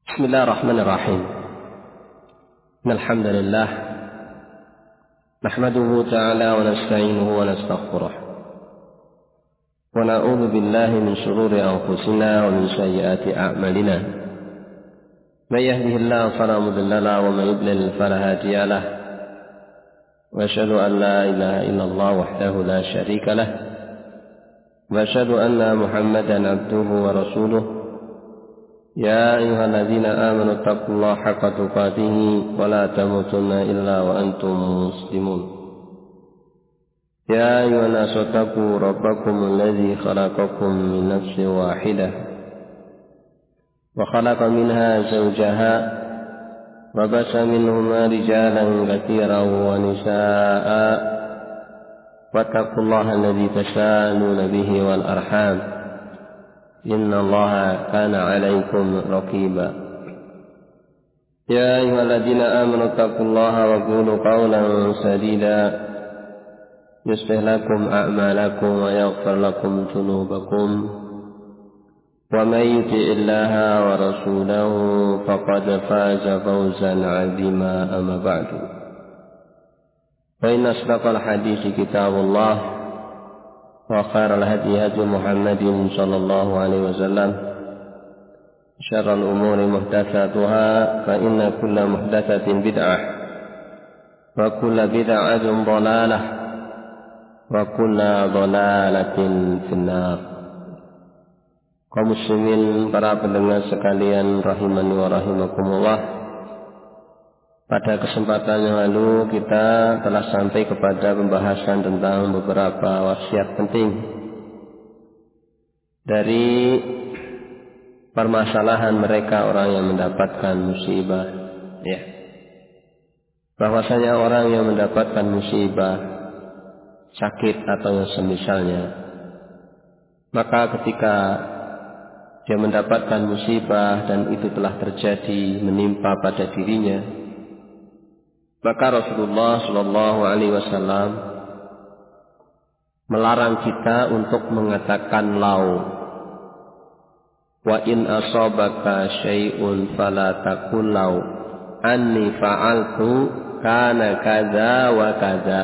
بسم الله الرحمن الرحيم. إن الحمد لله نحمده تعالى ونستعينه ونستغفره ونعوذ بالله من شرور أنفسنا ومن سيئات أعمالنا. من يهده الله فلا مضل له ومن يضلل فلا هادي له. وأشهد أن لا إله إلا الله وحده لا شريك له. وأشهد أن محمدا عبده ورسوله. يا أيها الذين آمنوا اتقوا الله حق تقاته ولا تموتن إلا وأنتم مسلمون. يا أيها الناس اتقوا ربكم الذي خلقكم من نفس واحدة وخلق منها زوجها وبث منهما رجالا كثيرا ونساء واتقوا الله الذي تساءلون به والأرحام إن الله كان عليكم رقيبا. يا أيها الذين آمنوا اتقوا الله وقولوا قولا سديدا يصلح لكم أعمالكم ويغفر لكم ذنوبكم ومن يطع الله ورسوله فقد فاز فوزا عظيما. أما بعد فإن أصدق الحديث كتاب الله وخير الهدي هدي محمد صلى الله عليه وسلم. شر الأمور محدثاتها فإن كل محدثة بدعة وكل بدعة ضلالة وكل ضلالة في النار. Kaum muslimin, para pendengar sekalian rahimani wa rahimakumullah. Pada kesempatan yang lalu kita telah sampai kepada pembahasan tentang beberapa wasiat penting dari permasalahan mereka orang yang mendapatkan musibah. Ya. Bahwasanya orang yang mendapatkan musibah, sakit atau yang semisalnya, maka ketika dia mendapatkan musibah dan itu telah terjadi menimpa pada dirinya, maka Rasulullah Shallallahu Alaihi Wasallam melarang kita untuk mengatakan lau. Wa in asabaka syai'un fala taqul lau anni fa'altu kana kadza wa kadza.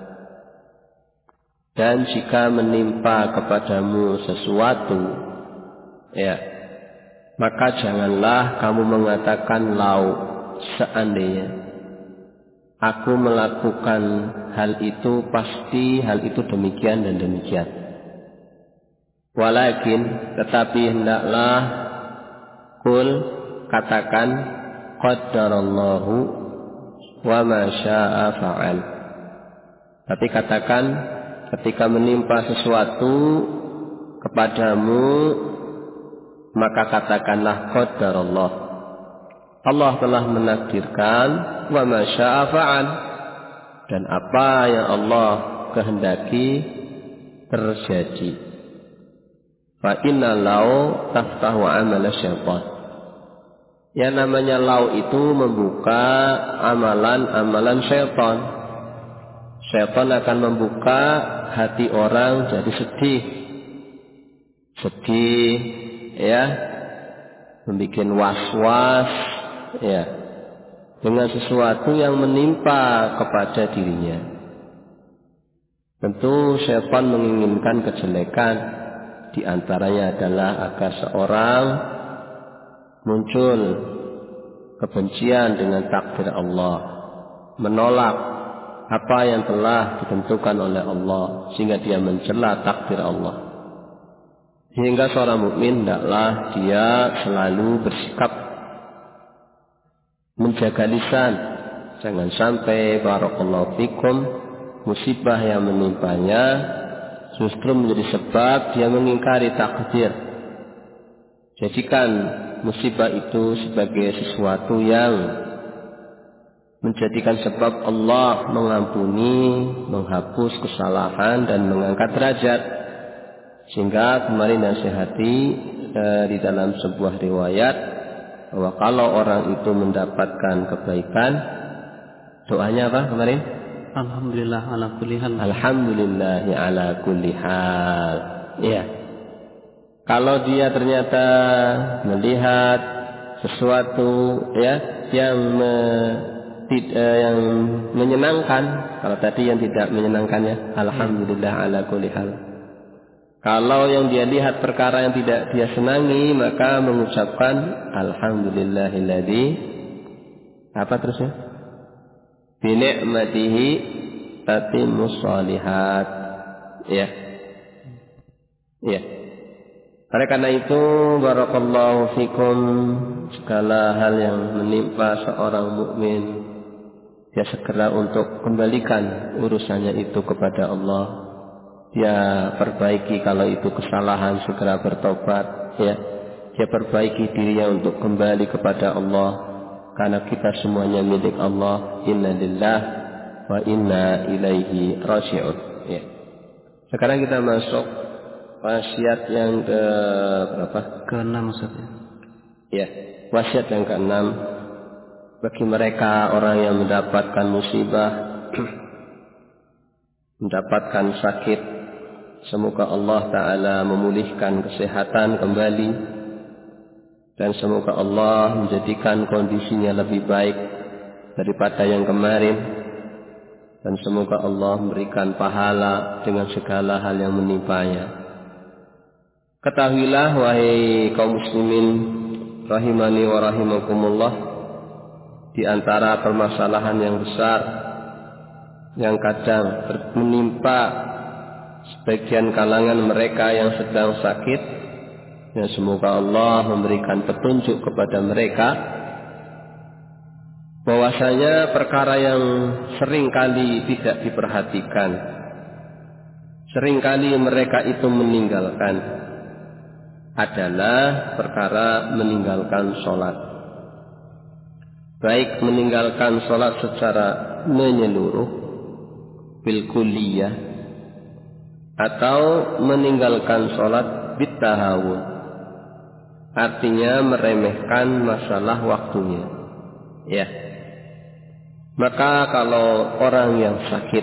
Dan jika menimpa kepadamu sesuatu, ya, maka janganlah kamu mengatakan lau, seandainya aku melakukan hal itu, pasti hal itu demikian dan demikian. Walakin, tetapi hendaklah kul, katakan qaddarallahu wa ma syaa fa'al. Tapi katakan ketika menimpa sesuatu kepadamu, maka katakanlah qaddarallah, Allah telah menakdirkan, wa ma syaa fa'al, dan apa yang Allah kehendaki terjadi. Fa inna lau taftahu amal syaitan. Yang namanya lau itu membuka amalan-amalan syaitan. Syaitan akan membuka hati orang jadi sedih, ya, membuat was-was, ya, dengan sesuatu yang menimpa kepada dirinya. Tentu syaitan menginginkan kejelekan. Di antaranya adalah agar seorang muncul kebencian dengan takdir Allah, menolak apa yang telah ditentukan oleh Allah, sehingga dia mencela takdir Allah. Sehingga seorang mukmin hendaklah dia selalu bersikap menjaga lisan, jangan sampai barakallahu fikum musibah yang menimpanya justru menjadi sebab dia mengingkari takdir. Jadikan musibah itu sebagai sesuatu yang menjadikan sebab Allah mengampuni, menghapus kesalahan dan mengangkat derajat. Sehingga kemarin nasihati di dalam sebuah riwayat bahwa kalau orang itu mendapatkan kebaikan, doanya apa kemarin? Alhamdulillah ala kulli hal. Alhamdulillah ala kulli hal. Ya. Kalau dia ternyata melihat sesuatu ya yang yang menyenangkan. Kalau tadi yang tidak menyenangkannya, alhamdulillah ala kulli hal. Kalau yang dia lihat perkara yang tidak dia senangi, maka mengucapkan alhamdulillahilladzi apa terusnya? Bi ni'matihi tatimmus shalihat. Ya. Ya. Oleh karena itu, barakallahu fikum, segala hal yang menimpa seorang mukmin, dia segera untuk kembalikan urusannya itu kepada Allah. Dia perbaiki kalau itu kesalahan, segera bertobat, ya. Dia perbaiki dirinya untuk kembali kepada Allah, karena kita semuanya milik Allah. Inna lillah wa inna ilaihi raji'un. Ya. Sekarang kita masuk wasiat yang ke berapa? Ke-6 Ustaz. Ya, wasiat yang ke-6 bagi mereka orang yang mendapatkan musibah, mendapatkan sakit, semoga Allah Ta'ala memulihkan kesehatan kembali, dan semoga Allah menjadikan kondisinya lebih baik daripada yang kemarin, dan semoga Allah memberikan pahala dengan segala hal yang menimpanya. Ketahuilah wahai kaum muslimin rahimani wa rahimakumullah, di antara permasalahan yang besar yang kadang menimpa sebagian kalangan mereka yang sedang sakit, ya semoga Allah memberikan petunjuk kepada mereka, bahwasanya perkara yang sering kali tidak diperhatikan, sering kali mereka itu meninggalkan, adalah perkara meninggalkan sholat. Baik meninggalkan sholat secara menyeluruh, bil kulliyah, atau meninggalkan sholat bitahawun, artinya meremehkan masalah waktunya. Ya. Maka kalau orang yang sakit,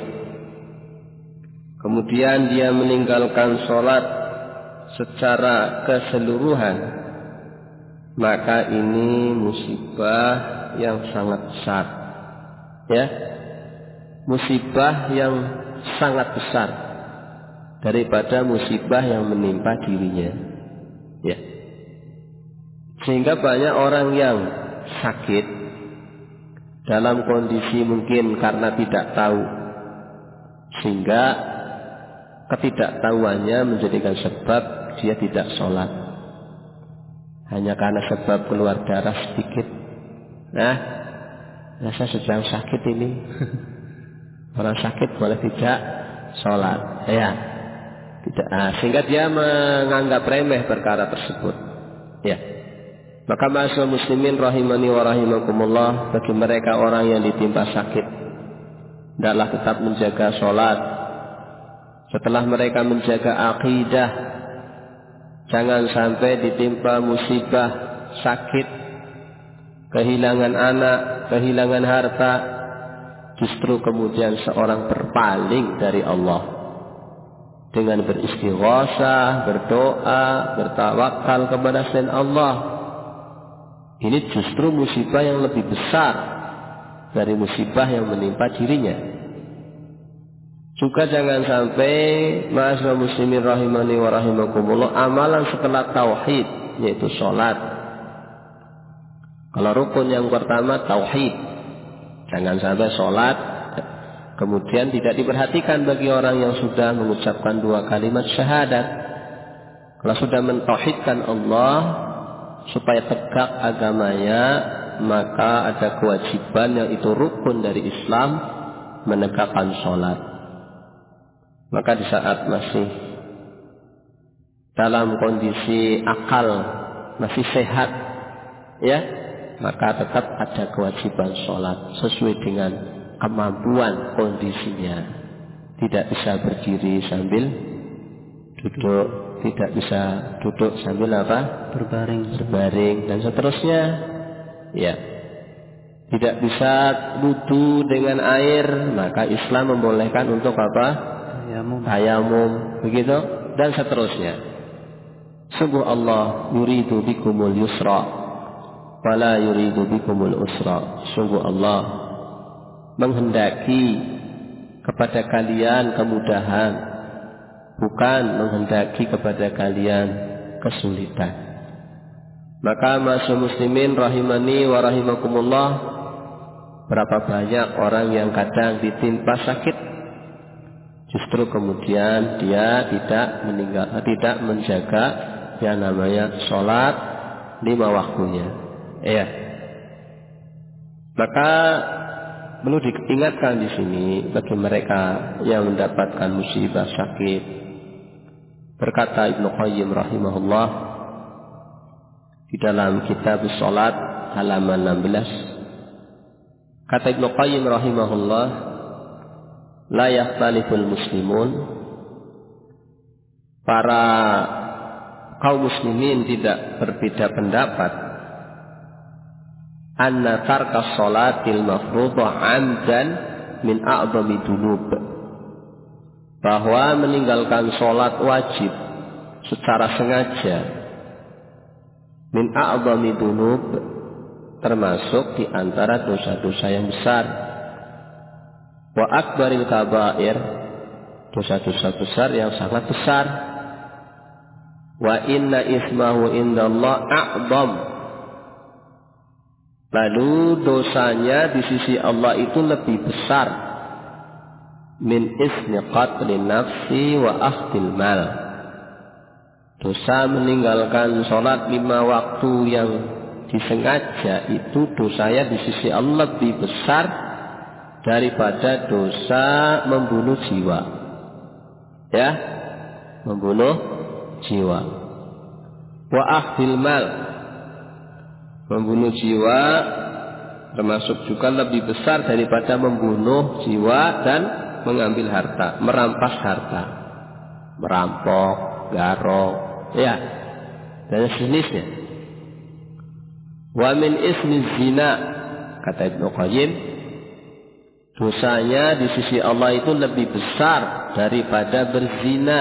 kemudian dia meninggalkan sholat secara keseluruhan, maka ini musibah yang sangat besar. Ya, musibah yang sangat besar daripada musibah yang menimpa dirinya. Ya, sehingga banyak orang yang sakit dalam kondisi mungkin karena tidak tahu, sehingga ketidaktahuannya menjadikan sebab dia tidak sholat, hanya karena sebab keluar darah sedikit. Nah, saya sedang sakit ini. Orang sakit boleh tidak sholat, ya, tidak. Sehingga dia menganggap remeh perkara tersebut. Ya, maka ma'asyiral muslimin rahimani wa rahimakumullah, bagi mereka orang yang ditimpa sakit, hendaklah tetap menjaga sholat. Setelah mereka menjaga akidah, jangan sampai ditimpa musibah, sakit, kehilangan anak, kehilangan harta, justru kemudian seorang berpaling dari Allah dengan beristighosah, berdoa, bertawakal kepada selain Allah. Ini justru musibah yang lebih besar dari musibah yang menimpa dirinya. Juga jangan sampai ma'asyiral muslimin rahimani wa rahimakumullah, amalan setelah tauhid, yaitu sholat. Kalau rukun yang pertama tauhid, jangan sampai sholat kemudian tidak diperhatikan bagi orang yang sudah mengucapkan 2 kalimat syahadat. Kalau sudah mentauhidkan Allah supaya tegak agamanya, maka ada kewajiban yang itu rukun dari Islam, menegakkan sholat. Maka di saat masih dalam kondisi akal, masih sehat, ya, maka tetap ada kewajiban sholat sesuai dengan kemampuan kondisinya. Tidak bisa berdiri sambil duduk, tidak bisa duduk sambil apa? Berbaring dan seterusnya. Ya, tidak bisa wudu dengan air, maka Islam membolehkan untuk apa? Tayamum, begitu, dan seterusnya. Sungguh Allah yuridu bikumul yusra, wala yuridu bikumul usra. Sungguh Allah menghendaki kepada kalian kemudahan, bukan menghendaki kepada kalian kesulitan. Maka ma'asyiral muslimin rahimani wa rahimakumullah, berapa banyak orang yang kadang ditimpa sakit, justru kemudian dia tidak menjaga yang namanya sholat 5 waktunya. Ya. Maka perlu diingatkan di sini bagi mereka yang mendapatkan musibah sakit. Berkata Ibnu Qayyim rahimahullah di dalam kitab Salat halaman 16. Kata Ibnu Qayyim rahimahullah, la yakhtaliful muslimun, para kaum muslimin tidak berbeda pendapat, anna tarkas sholatil mafruḍah amdan min a'zami dzunub, bahwa meninggalkan sholat wajib secara sengaja min a'zami dzunub, termasuk di antara dosa-dosa yang besar, wa akbaril kabair, dosa-dosa besar yang sangat besar, wa inna ismahu indallah a'zam, lalu dosanya di sisi Allah itu lebih besar min ismi qatlin nafsi wa akhdil mal, dosa meninggalkan sholat 5 waktu yang disengaja itu dosanya di sisi Allah lebih besar daripada dosa membunuh jiwa. Ya, membunuh jiwa. Wa akhdil mal, membunuh jiwa termasuk juga lebih besar daripada membunuh jiwa dan mengambil harta, merampas harta, merampok, garong, ya, dan sejenisnya. Wa min ismi zina, kata Ibnu Qayyim, dosanya di sisi Allah itu lebih besar daripada berzina,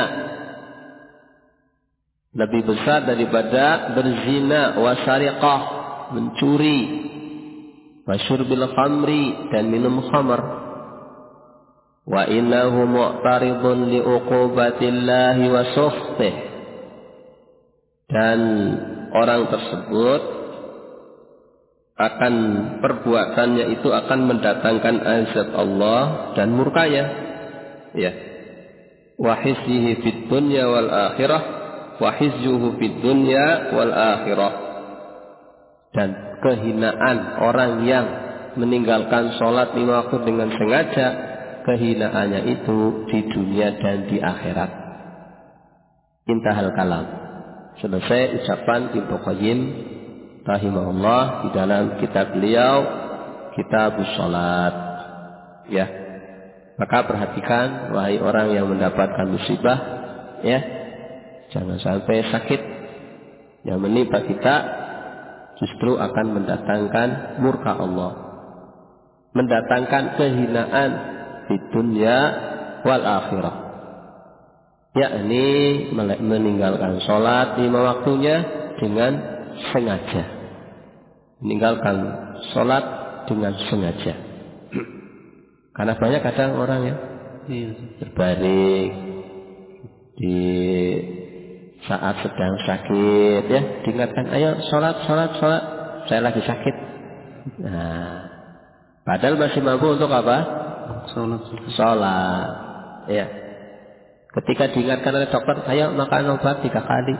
lebih besar daripada berzina, wasariqah, mencuri, wasyurbil khamri, dan minum khamr. Wa innahu mu'taridun li uqubatillahi wa sukhtih, dan orang tersebut akan perbuatannya itu akan mendatangkan azab Allah dan murkanya. Ya. Wa hizyihi fid dunya wal akhirah, wa hizyuhu fid dunya wal akhirah, dan kehinaan orang yang meninggalkan sholat 5 waktu dengan sengaja, kehinaannya itu di dunia dan di akhirat. Intahal kalam. Selesai ucapan Ibnu Qayyim rahimahullah di dalam kitab beliau Kitabus Shalat. Ya. Maka perhatikan wahai orang yang mendapatkan musibah, ya. Jangan sampai sakit yang menimpa kita justru akan mendatangkan murka Allah, mendatangkan kehinaan di dunia wal akhirah. Yakni meninggalkan sholat 5 waktunya dengan sengaja. Meninggalkan sholat dengan sengaja. Karena banyak kadang orang yang berbaring di saat sedang sakit, ya, diingatkan, ayo sholat, saya lagi sakit. Nah, padahal masih mampu untuk apa? Sholat. Ya. Ketika diingatkan oleh dokter, ayo makan obat 3 kali.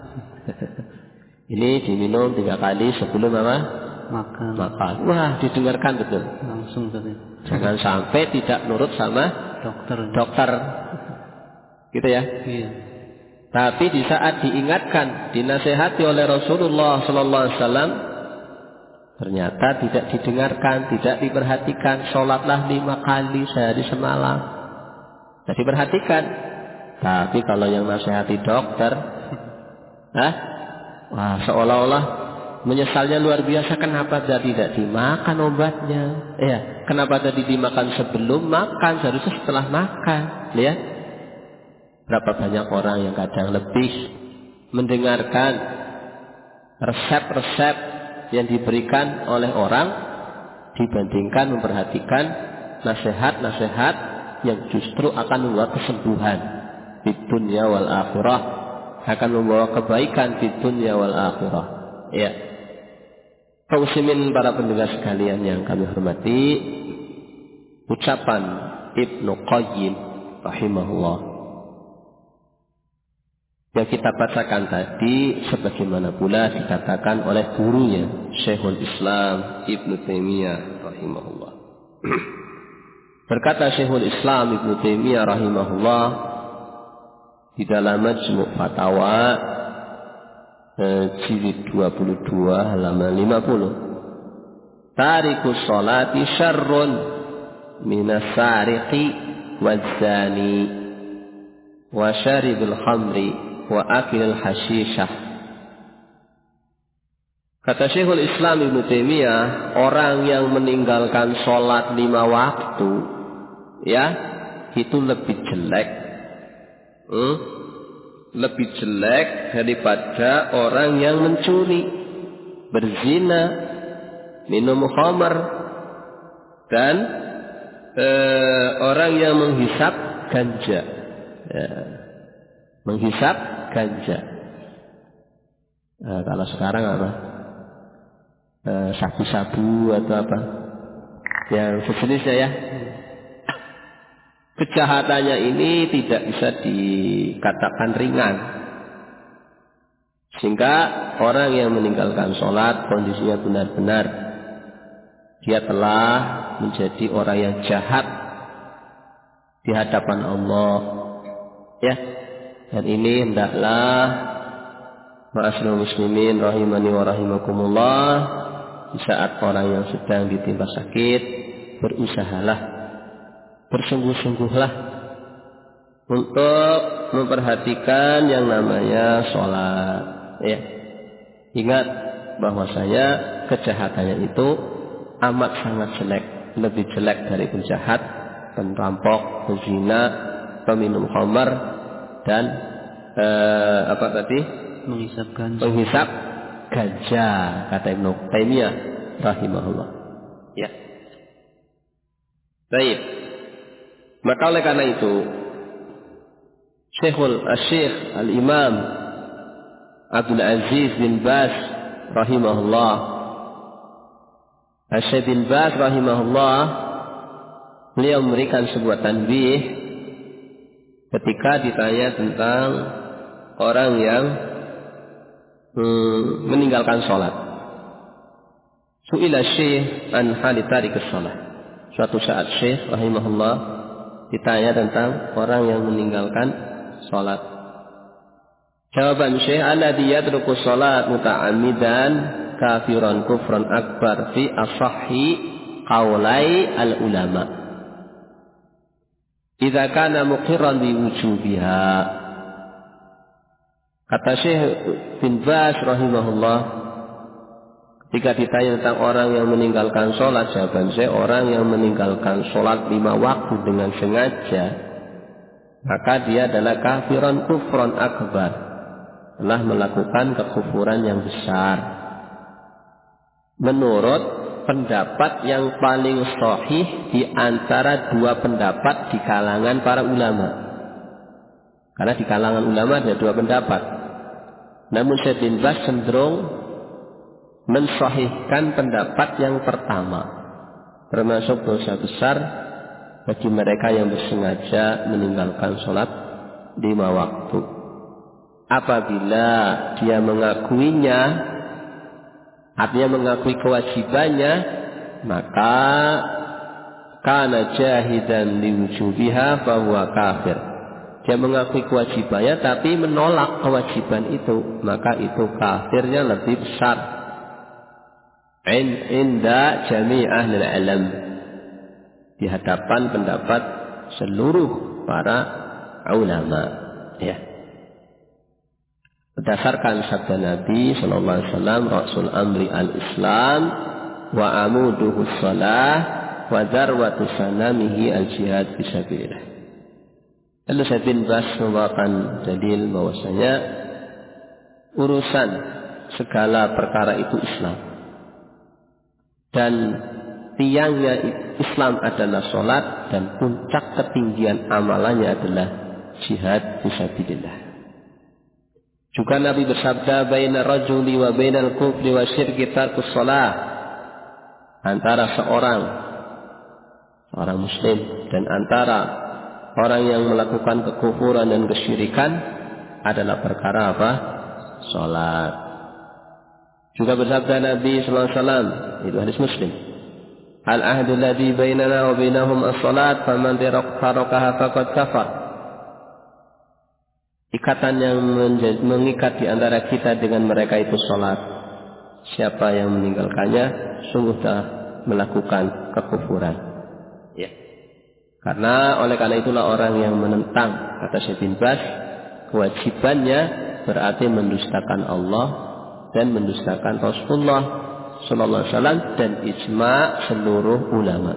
Ini diminum 3 kali sebelum apa? Makan. Wah, didengarkan betul. Langsung tadi. Jangan sampai tidak nurut sama dokter. Gitu ya? Iya. Tapi di saat diingatkan, dinasehati oleh Rasulullah sallallahu alaihi wasallam, ternyata tidak didengarkan, tidak diperhatikan. Sholatlah 5 kali sehari semalam. Jadi perhatikan. Tapi kalau yang nasihati dokter, wah, seolah-olah menyesalnya luar biasa. Kenapa tadi tidak dimakan obatnya? Ya, kenapa tadi dimakan sebelum makan, seharusnya setelah makan? Ya, berapa banyak orang yang kadang lebih mendengarkan resep-resep yang diberikan oleh orang dibandingkan memperhatikan nasihat-nasihat yang justru akan membawa kesembuhan di dunia wal akhirah, akan membawa kebaikan di dunia wal akhirah. Ya. Kaum muslimin, para pendengar sekalian yang kami hormati, ucapan Ibnu Qayyim rahimahullah yang kita bacakan tadi sebagaimana pula dikatakan oleh gurunya Syekhul Islam Ibnu Taimiyah rahimahullah. Berkata Syekhul Islam Ibnu Taimiyah rahimahullah di dalam Majmu' Fatawa jilid 22 halaman 50, tarikus sholati syarrun minas sariqi waz-zani wa syaribil khamri wa akilil hasyishah. Kata Syekhul Islam Ibnu Taimiyah, orang yang meninggalkan sholat 5 waktu, ya, itu lebih jelek, lebih jelek daripada orang yang mencuri, berzina, minum khamar, dan orang yang menghisap ganja, ya, menghisap ganja. Kalau sekarang apa? Sabu-sabu atau apa? Yang sejenisnya, ya. Kejahatannya ini tidak bisa dikatakan ringan. Sehingga orang yang meninggalkan sholat kondisinya benar-benar dia telah menjadi orang yang jahat di hadapan Allah. Ya. Dan ini hendaklah ma'asyiral muslimin rahimani wa rahimakumullah, di saat orang yang sedang ditimpa sakit, berusahalah, bersungguh-sungguhlah untuk memperhatikan yang namanya sholat. Ya. Ingat bahwasanya kejahatannya itu amat sangat jelek, lebih jelek dari penjahat, perampok, pezina, peminum khamar, dan apa tadi? Menghisap ganja. Menghisap ganja, kata Ibnu Taimiyah rahimahullah. Ya. Baik. Maka oleh karena itu Syekh Al-Imam Abdul Aziz bin Baz rahimahullah, Syekh bin Baz rahimahullah, beliau memberikan sebuah tanbih ketika ditanya tentang orang yang meninggalkan sholat. Su'ila Syekh an hali tarikus sholat. Suatu saat Syekh rahimahullah ditanya tentang orang yang meninggalkan sholat. Jawaban Syekh, alladzi yatruku sholat muta'ammidan kafiran kufran akbar fi asahhi qaulai al-ulama. Idza kana muqirran bi wujubiha. Kata Syekh bin Baz rahimahullah, ketika ditanya tentang orang yang meninggalkan sholat, jawaban saya, orang yang meninggalkan sholat 5 waktu dengan sengaja, maka dia adalah kafiran kufran akbar, telah melakukan kekufuran yang besar. Menurut pendapat yang paling sahih di antara 2 pendapat di kalangan para ulama. Karena di kalangan ulama ada 2 pendapat. Namun Syekh bin Baz cenderung mensahihkan pendapat yang pertama, termasuk dosa besar bagi mereka yang bersengaja meninggalkan sholat 5 waktu. Apabila dia mengakuinya, artinya mengakui kewajibannya, maka kana jahidan liwujubiha fahuwa kafir. Dia mengakui kewajibannya tapi menolak kewajiban itu, maka itu kafirnya lebih besar inda jami' ahli ilm, di hadapan pendapat seluruh para ulama. Ya. Berdasarkan sabda Nabi sallallahu alaihi wasallam, Rasul amri al-Islam wa amuduhu shalah wa darwatu sanamihi al-jihad fisabilillah. Lalu Syekh bin Baz membawakan dalil bahwasanya urusan segala perkara itu Islam. Dan tiangnya Islam adalah sholat, dan puncak ketinggian amalannya adalah jihad fisabilillah. Juga Nabi bersabda, baina rajuli wa bainal kufri wa syirki tarkus shalah. Antara seorang muslim dan antara orang yang melakukan kekufuran dan kesyirikan adalah perkara apa? Salat. Juga bersabda Nabi sallallahu alaihi wasallam, itu hadis Muslim, al-ahdu alladhi bainana wa bainahum as-salat, faman tarakaha faqad kafar. Ikatan yang mengikat di antara kita dengan mereka itu salat. Siapa yang meninggalkannya sungguh telah melakukan kekufuran. Ya. Karena itulah orang yang menentang, kata Syekh bin Baz, kewajibannya berarti mendustakan Allah dan mendustakan Rasulullah sallallahu alaihi wasallam dan ijma' seluruh ulama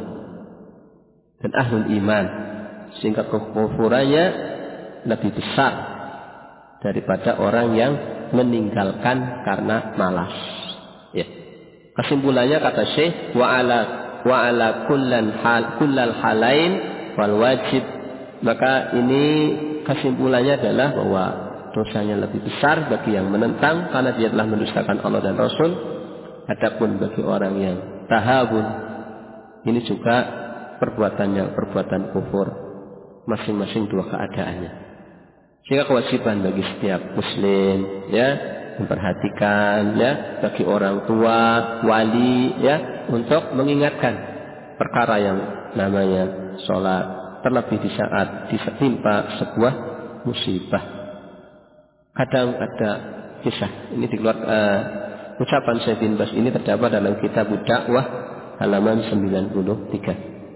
dan ahlul iman, sehingga kekufurannya lebih besar daripada orang yang meninggalkan karena malas. Ya. Kesimpulannya kata Syekh, wa ala kullal halain wal wajib. Maka ini kesimpulannya adalah bahwa dosanya lebih besar bagi yang menentang karena dia telah mendustakan Allah dan Rasul. Adapun bagi orang yang tahabun, ini juga perbuatan kufur, masing-masing dua keadaannya. Sehingga kewajiban bagi setiap muslim, ya, memperhatikan, ya, bagi orang tua, wali, ya, untuk mengingatkan perkara yang namanya sholat, terlebih di saat ditimpa sebuah musibah. Kadang ada kisah, ini ucapan Syekh bin Baz ini terdapat dalam kitab Dakwah halaman 93.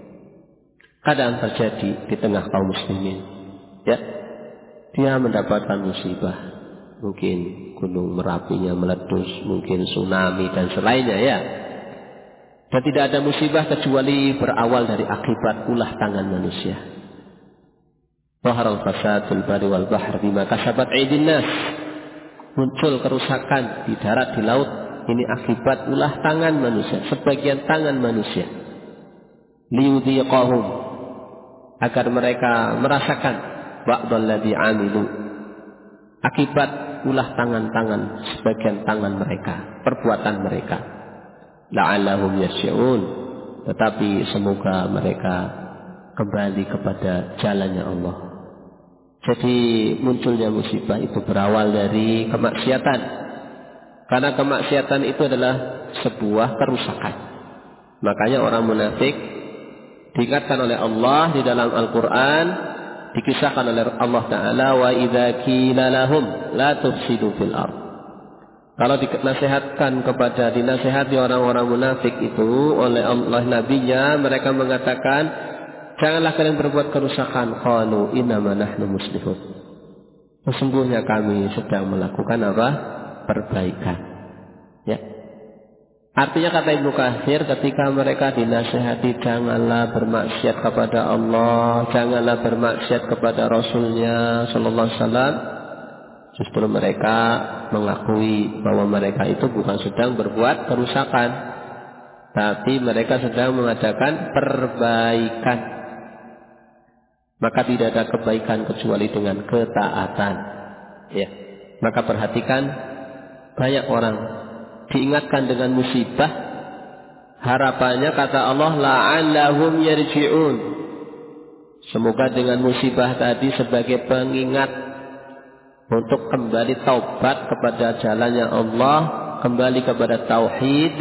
Kadang terjadi di tengah kaum muslimin, ya, dia mendapatkan musibah, mungkin gunung Merapinya meletus, mungkin tsunami dan selainnya, ya. Dan tidak ada musibah kecuali berawal dari akibat ulah tangan manusia. Zaharal fasadul bari wal bahr bima kasabat aydin nas. Muncul kerusakan di darat, di laut, ini akibat ulah tangan manusia, sebagian tangan manusia. Liyudhiqahum, agar mereka merasakan ba'dalladzi amilu, akibat ulah tangan-tangan sebagian tangan mereka, perbuatan mereka. La'allahum yasyi'un, tetapi semoga mereka kembali kepada jalannya Allah. Jadi munculnya musibah itu berawal dari kemaksiatan. Karena kemaksiatan itu adalah sebuah kerusakan. Makanya orang munafik diingatkan oleh Allah di dalam Al-Quran, dikisahkan oleh Allah Ta'ala, wa idza qila lahum la tufsidu fil ardh. Kalau dinasihati orang-orang munafik itu oleh Allah Nabinya, mereka mengatakan, janganlah kalian berbuat kerusakan. Qalu innama nahnu muslihun. Sesungguhnya kami sedang melakukan apa? Perbaikan. Ya. Artinya kata Ibnu Katsir, ketika mereka dinasihati janganlah bermaksiat kepada Allah, janganlah bermaksiat kepada Rasulnya sallallahu alaihi wasallam, justru mereka mengakui bahwa mereka itu bukan sedang berbuat kerusakan, tapi mereka sedang mengadakan perbaikan. Maka tidak ada kebaikan kecuali dengan ketaatan. Ya. Maka perhatikan, banyak orang diingatkan dengan musibah, harapannya kata Allah, la'allahum yarji'un. Semoga dengan musibah tadi sebagai pengingat untuk kembali taubat kepada jalannya Allah, kembali kepada tauhid,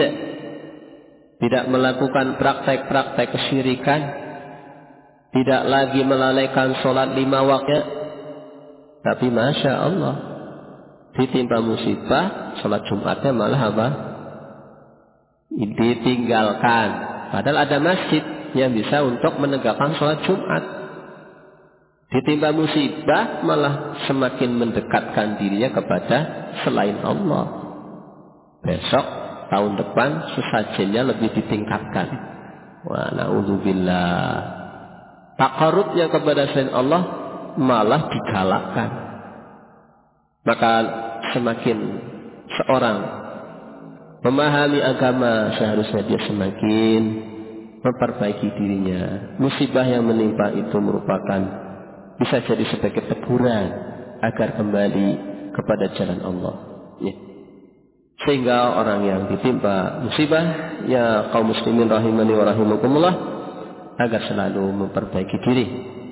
tidak melakukan praktek-praktek kesyirikan, tidak lagi melalaikan sholat 5 waktu. Tapi Masya Allah, ditimpa musibah, sholat Jumatnya malah apa? Ditinggalkan. Padahal ada masjid yang bisa untuk menegakkan sholat Jumat. Ditimpa musibah malah semakin mendekatkan dirinya kepada selain Allah. Besok, tahun depan, sesajennya lebih ditingkatkan. Wa na'udzubillah. Takarubnya kepada selain Allah malah digalakkan. Maka semakin seorang memahami agama, seharusnya dia semakin memperbaiki dirinya. Musibah yang menimpa itu merupakan bisa jadi sebagai teguran agar kembali kepada jalan Allah. Ya. Sehingga orang yang ditimpa musibah, ya kaum muslimin rahimani wa rahimakumullah, agar selalu memperbaiki diri.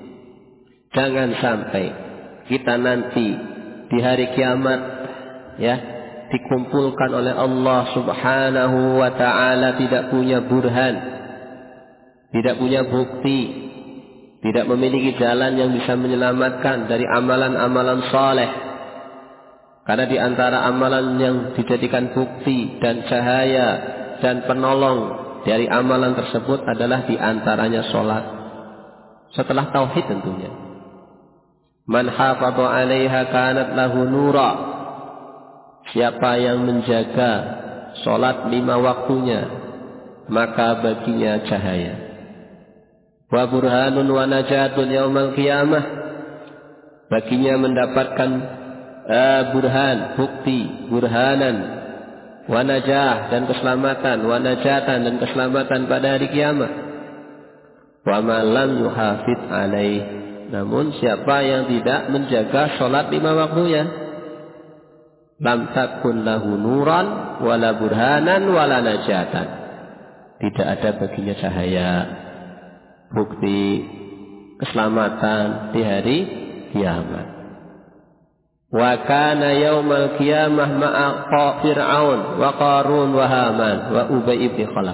Jangan sampai kita nanti di hari kiamat, ya, dikumpulkan oleh Allah Subhanahu wa ta'ala tidak punya burhan, tidak punya bukti, tidak memiliki jalan yang bisa menyelamatkan dari amalan-amalan saleh. Karena di antara amalan yang dijadikan bukti dan cahaya dan penolong dari amalan tersebut adalah di antaranya sholat. Setelah tauhid tentunya. Man hafadha 'alaiha kanat lahu nura. Siapa yang menjaga sholat 5 waktunya, maka baginya cahaya. Wa burhanun wa najatun yaumal qiyamah. Baginya mendapatkan burhan, bukti, burhanan, wa najah dan keselamatan, wa najatan dan keselamatan pada hari kiamat. Wa ma lam yuhafid alaih. Namun siapa yang tidak menjaga sholat 5 waktunya, lam takun lahu nuran wala burhanan wala najatan. Tidak ada baginya cahaya, bukti, keselamatan di hari kiamat. Wa kana yaumal qiyamah ma'a Fir'aun wa Qarun wa Haman wa Ubay ibn Khalaf.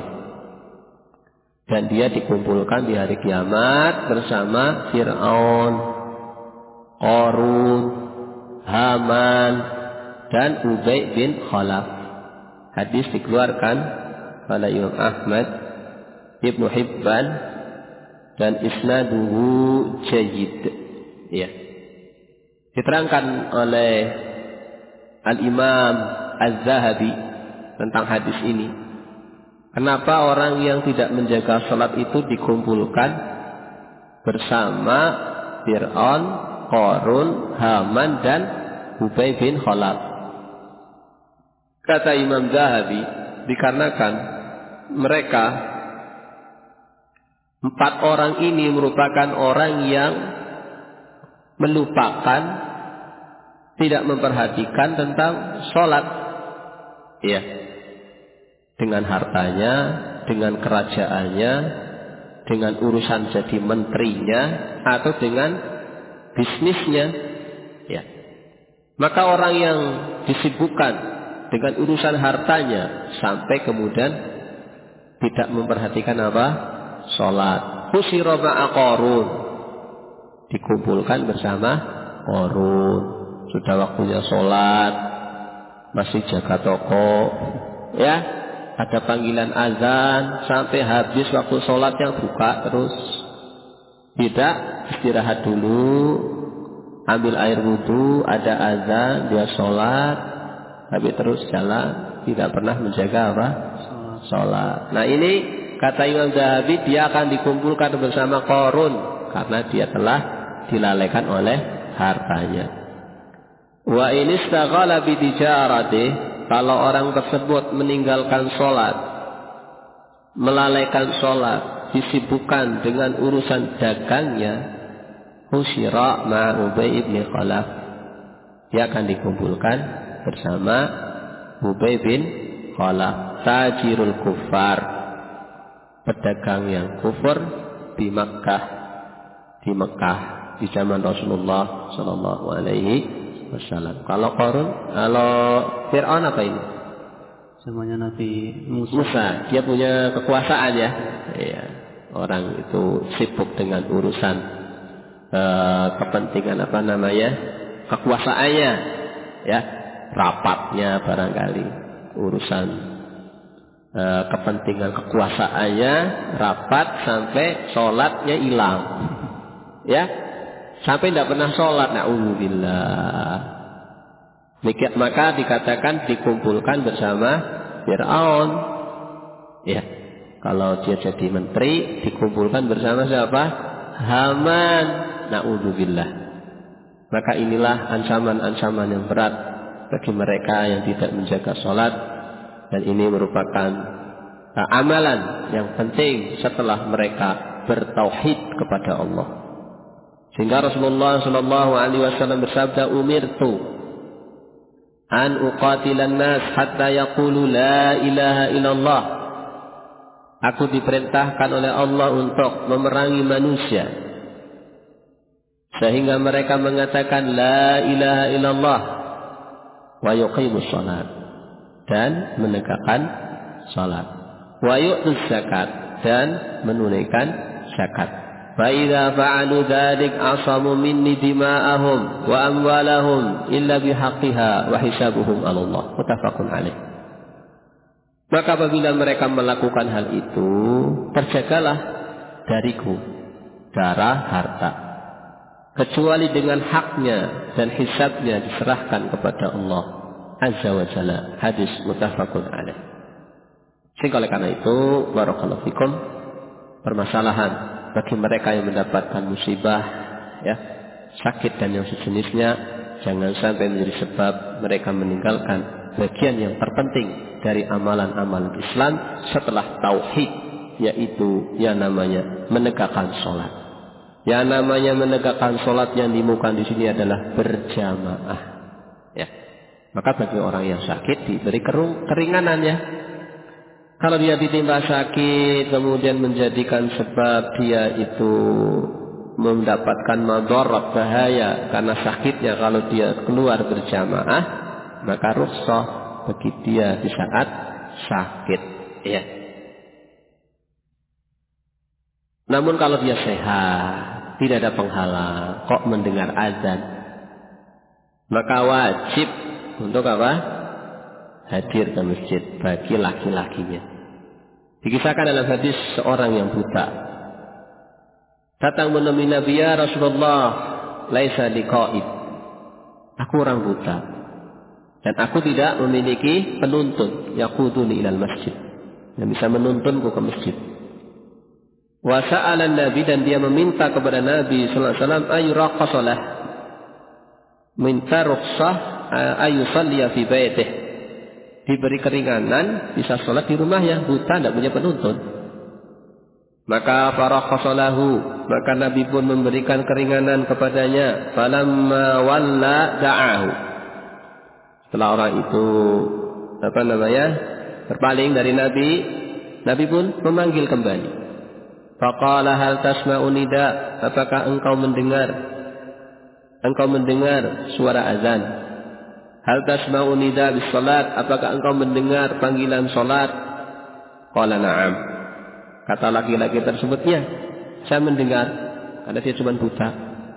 Dan dia dikumpulkan di hari kiamat bersama Fir'aun, Qarun, Haman dan Ubay bin Khalaf. Hadis dikeluarkan oleh Imam Ahmad, Ibnu Hibban dan isnaduhu jayyid. Ya. Diterangkan oleh Al-Imam Az-Zahabi tentang hadis ini. Kenapa orang yang tidak menjaga salat itu dikumpulkan bersama Fir'aun, Qarun, Haman dan Ubay bin Khalaf? Kata Imam Zahabi, dikarenakan mereka 4 orang ini merupakan orang yang melupakan, tidak memperhatikan tentang sholat. Ya. Dengan hartanya, dengan kerajaannya, dengan urusan jadi menterinya, atau dengan bisnisnya. Ya. Maka orang yang disibukkan dengan urusan hartanya, sampai kemudian tidak memperhatikan apa? Sholat. Husira ma'a Qarun. Dikumpulkan bersama Qarun. Sudah waktunya sholat, masih jaga toko, ya, ada panggilan azan, sampai habis waktu sholatnya buka terus. Tidak, istirahat dulu, ambil air wudu, ada azan, dia sholat, tapi terus jalan, tidak pernah menjaga apa? Sholat. Nah ini kata Imam Zahabi, dia akan dikumpulkan bersama Qarun karena dia telah dilalaikan oleh hartanya. Wa in istaghala bi tijarati, kalau orang tersebut meninggalkan sholat, melalaikan sholat, disibukkan dengan urusan dagangnya, husyira ma Ubay ibn Khalaf, dia akan dikumpulkan bersama Ubay bin Khalaf, tajirul kufar, pedagang yang kufur di Makkah, di zaman Rasulullah sallallahu alaihi wasallam. Kalau Qarun, kalau Fir'aun apa ini? Semuanya Nabi Musa. Dia punya kekuasaan ya. Iya. Orang itu sibuk dengan urusan kepentingan apa namanya? Kekuasaannya. Ya. Rapatnya barangkali. Urusan kepentingan kekuasaannya rapat sampai sholatnya hilang. Ya. Sampai tidak pernah sholat, na'udzubillah. Maka dikatakan dikumpulkan bersama Fir'aun. Ya, kalau dia jadi menteri, dikumpulkan bersama siapa? Haman, na'udzubillah. Maka inilah ancaman-ancaman yang berat bagi mereka yang tidak menjaga sholat Dan ini merupakan amalan yang penting setelah mereka bertauhid kepada Allah. Sehingga Rasulullah sallallahu alaihi wasallam bersabda, "Umirtu an uqatilan nas hatta yaqulu la ilaha illallah." Aku diperintahkan oleh Allah untuk memerangi manusia sehingga mereka mengatakan la ilaha illallah wa yuqimus shalat, dan menegakkan salat, wa yu'tuz zakat, dan menunaikan zakat. Fa idza fa'alu dzalik asamu minni dima'ahum wa amwalahum illa bihaqqiha wa hisabuhum 'ala Allah. Muttafaqun alaih. Maka apabila mereka melakukan hal itu, terjagalah dariku darah harta, kecuali dengan haknya dan hisabnya diserahkan kepada Allah Azza wa Jalla. Hadis muttafaqun alaih. Sehingga oleh karena itu, barakallahu fikum, permasalahan bagi mereka yang mendapatkan musibah, ya, sakit dan yang sejenisnya, jangan sampai menjadi sebab mereka meninggalkan bagian yang terpenting dari amalan-amalan Islam setelah tauhid, yaitu yang namanya menegakkan sholat. Yang namanya menegakkan sholat yang dimukan di sini adalah berjamaah. Ya. Maka bagi orang yang sakit diberi keringanan, ya. Kalau dia ditimpa sakit kemudian menjadikan sebab dia itu mendapatkan madarat, bahaya karena sakitnya, kalau dia keluar berjamaah, maka rukhsah bagi dia di saat sakit, ya. Namun kalau dia sehat, tidak ada penghalang, kok mendengar azan, maka wajib untuk apa? Hadir ke masjid bagi laki-lakinya. Dikisahkan dalam hadis seorang yang buta datang menemui Nabi, "Ya Rasulullah, laisa liqa'id." Aku orang buta dan aku tidak memiliki penuntun yaquduni ilal masjid, yang bisa menuntunku ke masjid. Wa sa'ala Nabi, dan dia meminta kepada Nabi sallallahu alaihi wasallam ayuraqasalah, minta rukhsah ayusalliya fi baitih, diberi keringanan bisa sholat di rumahnya, buta tidak punya penuntun. Maka farakhasalahu, maka Nabi pun memberikan keringanan kepadanya. Falamma walla da'ahu, setelah orang itu berpaling dari Nabi, Nabi pun memanggil kembali. Faqala hal tasma'u nida, apakah engkau mendengar suara azan? Hal tasma'u nida bis salat, apakah engkau mendengar panggilan salat? Qala na'am. Kata laki-laki tersebut, ya, saya mendengar, karena dia cuma buta,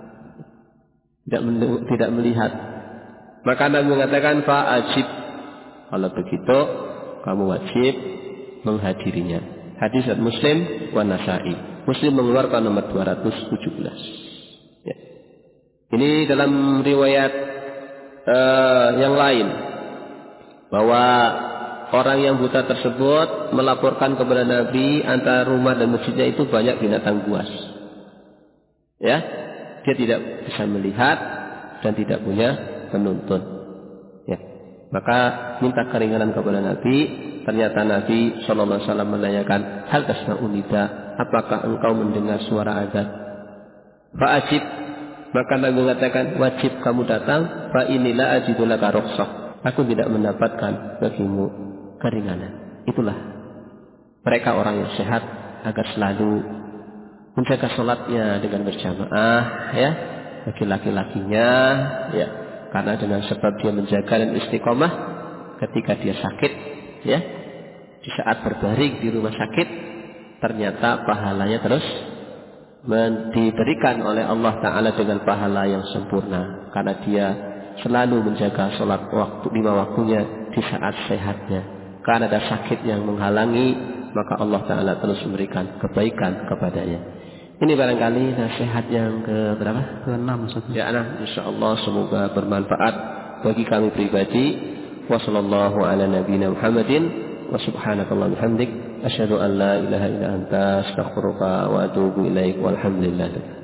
tidak melihat. Maka Nabi mengatakan, fa'ajib, kalau begitu kamu wajib menghadirinya. Hadis Muslim wa Nasa'i. Muslim mengeluarkan nomor 217. Ya. Ini dalam riwayat yang lain, bahwa orang yang buta tersebut melaporkan kepada Nabi antara rumah dan masjidnya itu banyak binatang buas. Ya, dia tidak bisa melihat dan tidak punya penuntun. Ya, maka minta keringanan kepada Nabi. Ternyata Nabi sallallahu alaihi wasallam menanyakan, hal tasma'u nida, apakah engkau mendengar suara azan? Fa'ajib, maka Nabi mengatakan, wajib kamu datang. Fa inilah ajidu laka rukhsah, aku tidak mendapatkan bagimu keringanan. Itulah mereka orang yang sehat, agar selalu menjaga sholatnya dengan berjamaah, ya, bagi laki-lakinya, ya, karena dengan sebab dia menjaga dan istiqomah ketika dia sakit, ya, di saat berbaring di rumah sakit, ternyata pahalanya terus diberikan oleh Allah Ta'ala dengan pahala yang sempurna, karena dia selalu menjaga sholat waktu 5 waktunya di saat sehatnya. Karena ada sakit yang menghalangi, maka Allah Ta'ala terus memberikan kebaikan kepadanya. Ini barangkali nasihat yang ke-berapa? Ke-6. Ya, 6. InsyaAllah semoga bermanfaat bagi kami pribadi. Wa sallallahu ala nabiyina Muhammadin wa subhanakallah bihamdik asyhadu an la ilaha illa anta astaghfiruka wa atubu ilaik walhamdulillah.